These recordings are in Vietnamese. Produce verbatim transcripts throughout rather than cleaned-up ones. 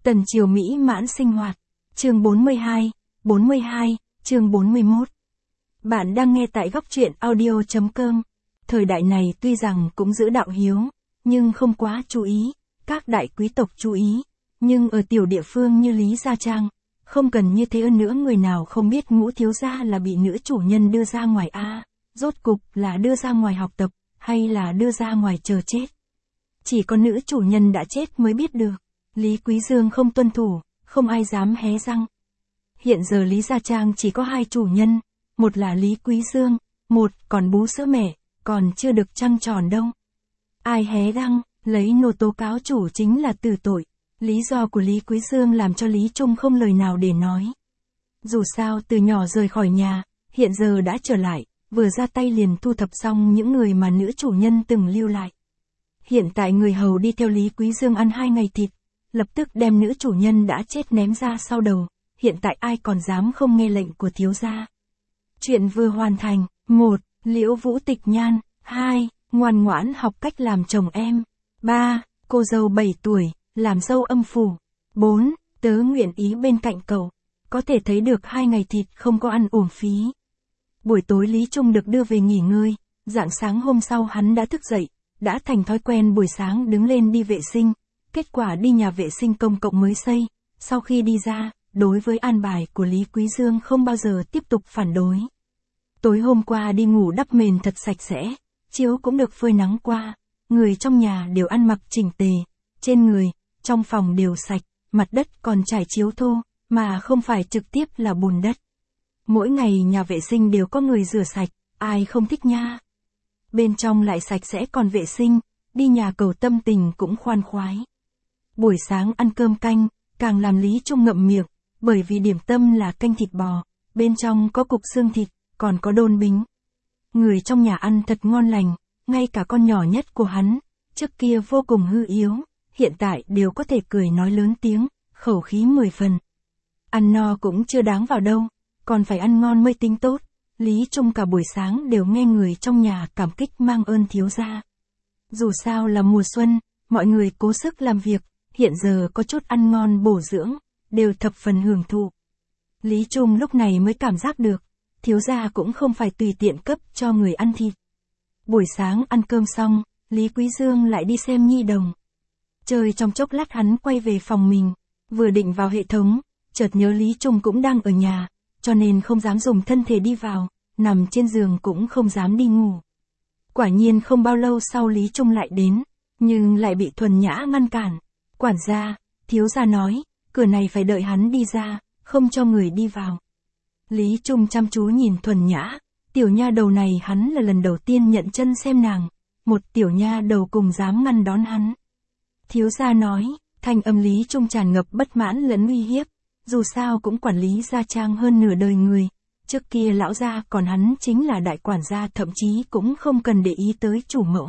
Tần Triều mỹ mãn sinh hoạt. Chương bốn mươi hai, bốn mươi hai, chương bốn mươi mốt. Bạn đang nghe tại góc truyện audio chấm com. Thời đại này tuy rằng cũng giữ đạo hiếu, nhưng không quá chú ý, các đại quý tộc chú ý, nhưng ở tiểu địa phương như Lý Gia Trang, không cần như thế hơn nữa, người nào không biết Ngũ thiếu gia là bị nữ chủ nhân đưa ra ngoài a, rốt cục là đưa ra ngoài học tập, hay là đưa ra ngoài chờ chết. Chỉ có nữ chủ nhân đã chết mới biết được. Lý Quý Dương không tuân thủ, không ai dám hé răng. Hiện giờ Lý Gia Trang chỉ có hai chủ nhân, một là Lý Quý Dương, một còn bú sữa mẹ, còn chưa được trăng tròn đâu. Ai hé răng, lấy nô tố cáo chủ chính là tử tội. Lý do của Lý Quý Dương làm cho Lý Trung không lời nào để nói. Dù sao từ nhỏ rời khỏi nhà, hiện giờ đã trở lại, vừa ra tay liền thu thập xong những người mà nữ chủ nhân từng lưu lại. Hiện tại người hầu đi theo Lý Quý Dương ăn hai ngày thịt, lập tức đem nữ chủ nhân đã chết ném ra sau đầu, hiện tại ai còn dám không nghe lệnh của thiếu gia. Chuyện vừa hoàn thành. Một. Liễu Vũ Tịch Nhan. Hai. Ngoan ngoãn học cách làm chồng em. Ba. Cô dâu bảy tuổi, làm dâu âm phủ. Bốn. Tớ nguyện ý bên cạnh cậu. Có thể thấy được hai ngày thịt không có ăn uổng phí. Buổi tối Lý Trung được đưa về nghỉ ngơi, rạng sáng hôm sau hắn đã thức dậy, đã thành thói quen buổi sáng đứng lên đi vệ sinh. Kết quả đi nhà vệ sinh công cộng mới xây, sau khi đi ra, đối với an bài của Lý Quý Dương không bao giờ tiếp tục phản đối. Tối hôm qua đi ngủ đắp mền thật sạch sẽ, chiếu cũng được phơi nắng qua, người trong nhà đều ăn mặc chỉnh tề, trên người, trong phòng đều sạch, mặt đất còn trải chiếu thô, mà không phải trực tiếp là bùn đất. Mỗi ngày nhà vệ sinh đều có người rửa sạch, ai không thích nha. Bên trong lại sạch sẽ còn vệ sinh, đi nhà cầu tâm tình cũng khoan khoái. Buổi sáng ăn cơm canh, càng làm Lý Trung ngậm miệng, bởi vì điểm tâm là canh thịt bò, bên trong có cục xương thịt, còn có đôn bính. Người trong nhà ăn thật ngon lành, ngay cả con nhỏ nhất của hắn, trước kia vô cùng hư yếu, hiện tại đều có thể cười nói lớn tiếng, khẩu khí mười phần. Ăn no cũng chưa đáng vào đâu, còn phải ăn ngon mới tính tốt. Lý Trung cả buổi sáng đều nghe người trong nhà cảm kích mang ơn thiếu gia. Dù sao là mùa xuân, mọi người cố sức làm việc, hiện giờ có chút ăn ngon bổ dưỡng, đều thập phần hưởng thụ. Lý Trung lúc này mới cảm giác được, thiếu gia cũng không phải tùy tiện cấp cho người ăn thịt. Buổi sáng ăn cơm xong, Lý Quý Dương lại đi xem nhi đồng. Chơi trong chốc lát hắn quay về phòng mình, vừa định vào hệ thống, chợt nhớ Lý Trung cũng đang ở nhà, cho nên không dám dùng thân thể đi vào, nằm trên giường cũng không dám đi ngủ. Quả nhiên không bao lâu sau Lý Trung lại đến, nhưng lại bị Thuần Nhã ngăn cản. Quản gia, thiếu gia nói, cửa này phải đợi hắn đi ra, không cho người đi vào. Lý Trung chăm chú nhìn Thuần Nhã, tiểu nha đầu này hắn là lần đầu tiên nhận chân xem nàng, một tiểu nha đầu cùng dám ngăn đón hắn. Thiếu gia nói, thanh âm Lý Trung tràn ngập bất mãn lẫn uy hiếp, dù sao cũng quản lý Gia Trang hơn nửa đời người, trước kia lão gia còn hắn chính là đại quản gia, thậm chí cũng không cần để ý tới chủ mẫu.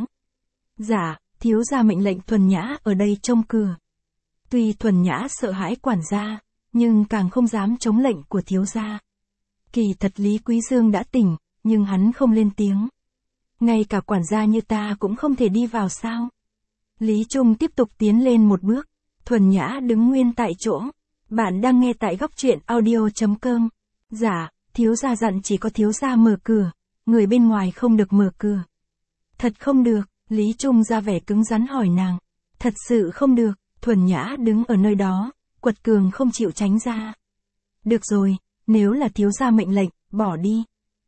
Dạ, thiếu gia mệnh lệnh Thuần Nhã ở đây trông cửa. Tuy Thuần Nhã sợ hãi quản gia, nhưng càng không dám chống lệnh của thiếu gia. Kỳ thật Lý Quý Dương đã tỉnh, nhưng hắn không lên tiếng. Ngay cả quản gia như ta cũng không thể đi vào sao? Lý Trung tiếp tục tiến lên một bước, Thuần Nhã đứng nguyên tại chỗ. Bạn đang nghe tại góc truyện audio chấm com. Dạ, thiếu gia dặn chỉ có thiếu gia mở cửa, người bên ngoài không được mở cửa. Thật không được, Lý Trung ra vẻ cứng rắn hỏi nàng. Thật sự không được, Thuần Nhã đứng ở nơi đó, quật cường không chịu tránh ra. Được rồi, nếu là thiếu gia mệnh lệnh, bỏ đi.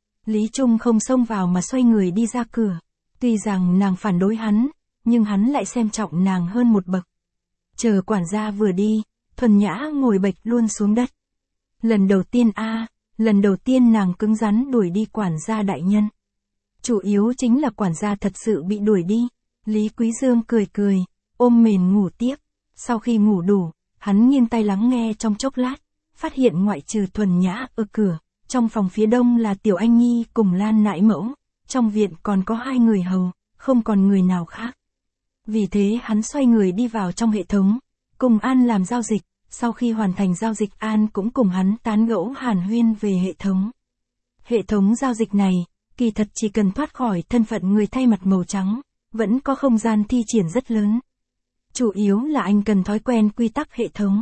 Lý Trung không xông vào mà xoay người đi ra cửa. Tuy rằng nàng phản đối hắn, nhưng hắn lại xem trọng nàng hơn một bậc. Chờ quản gia vừa đi, Thuần Nhã ngồi bệch luôn xuống đất. Lần đầu tiên a, à, lần đầu tiên nàng cứng rắn đuổi đi quản gia đại nhân. Chủ yếu chính là quản gia thật sự bị đuổi đi. Lý Quý Dương cười cười, ôm mền ngủ tiếp. Sau khi ngủ đủ, hắn nghiêng tay lắng nghe trong chốc lát, phát hiện ngoại trừ Thuần Nhã ở cửa, trong phòng phía đông là Tiểu Anh Nhi cùng Lan nãi mẫu, trong viện còn có hai người hầu, không còn người nào khác. Vì thế hắn xoay người đi vào trong hệ thống, cùng An làm giao dịch, sau khi hoàn thành giao dịch An cũng cùng hắn tán gẫu hàn huyên về hệ thống. Hệ thống giao dịch này, kỳ thật chỉ cần thoát khỏi thân phận người thay mặt màu trắng, vẫn có không gian thi triển rất lớn. Chủ yếu là anh cần thói quen quy tắc hệ thống,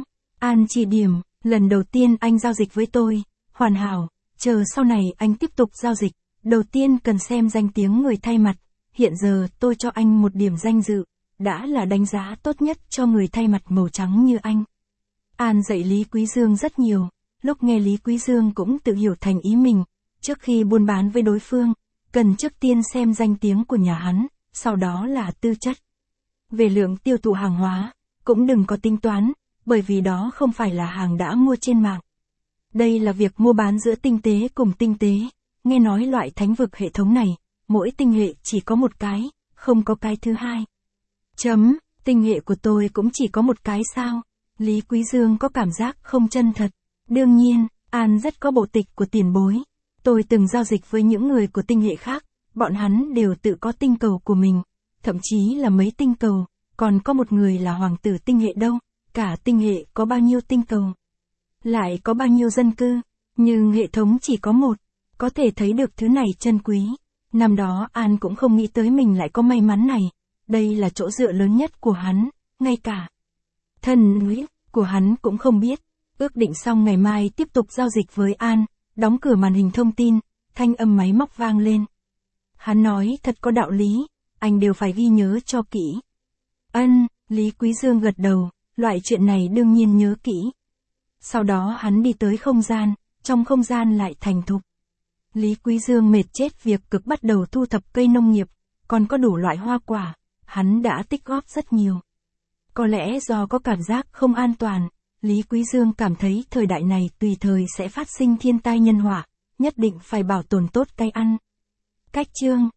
An chỉ điểm, lần đầu tiên anh giao dịch với tôi, hoàn hảo, chờ sau này anh tiếp tục giao dịch, đầu tiên cần xem danh tiếng người thay mặt, hiện giờ tôi cho anh một điểm danh dự, đã là đánh giá tốt nhất cho người thay mặt màu trắng như anh. An dạy Lý Quý Dương rất nhiều, lúc nghe Lý Quý Dương cũng tự hiểu thành ý mình, trước khi buôn bán với đối phương, cần trước tiên xem danh tiếng của nhà hắn, sau đó là tư chất. Về lượng tiêu thụ hàng hóa, cũng đừng có tính toán, bởi vì đó không phải là hàng đã mua trên mạng. Đây là việc mua bán giữa tinh tế cùng tinh tế, nghe nói loại thánh vực hệ thống này, mỗi tinh hệ chỉ có một cái, không có cái thứ hai. Chấm, tinh hệ của tôi cũng chỉ có một cái sao? Lý Quý Dương có cảm giác không chân thật. Đương nhiên, An rất có bộ tịch của tiền bối. Tôi từng giao dịch với những người của tinh hệ khác, bọn hắn đều tự có tinh cầu của mình, thậm chí là mấy tinh cầu, còn có một người là hoàng tử tinh hệ đâu, cả tinh hệ có bao nhiêu tinh cầu, lại có bao nhiêu dân cư, nhưng hệ thống chỉ có một, có thể thấy được thứ này chân quý. Năm đó An cũng không nghĩ tới mình lại có may mắn này, đây là chỗ dựa lớn nhất của hắn, ngay cả thân huyết của hắn cũng không biết. Ước định xong ngày mai tiếp tục giao dịch với An, đóng cửa màn hình thông tin, thanh âm máy móc vang lên. Hắn nói thật có đạo lý, anh đều phải ghi nhớ cho kỹ. Ân, Lý Quý Dương gật đầu, loại chuyện này đương nhiên nhớ kỹ. Sau đó hắn đi tới không gian, trong không gian lại thành thục. Lý Quý Dương mệt chết việc cực bắt đầu thu thập cây nông nghiệp, còn có đủ loại hoa quả, hắn đã tích góp rất nhiều. Có lẽ do có cảm giác không an toàn, Lý Quý Dương cảm thấy thời đại này tùy thời sẽ phát sinh thiên tai nhân họa, nhất định phải bảo tồn tốt cây ăn. Cách chương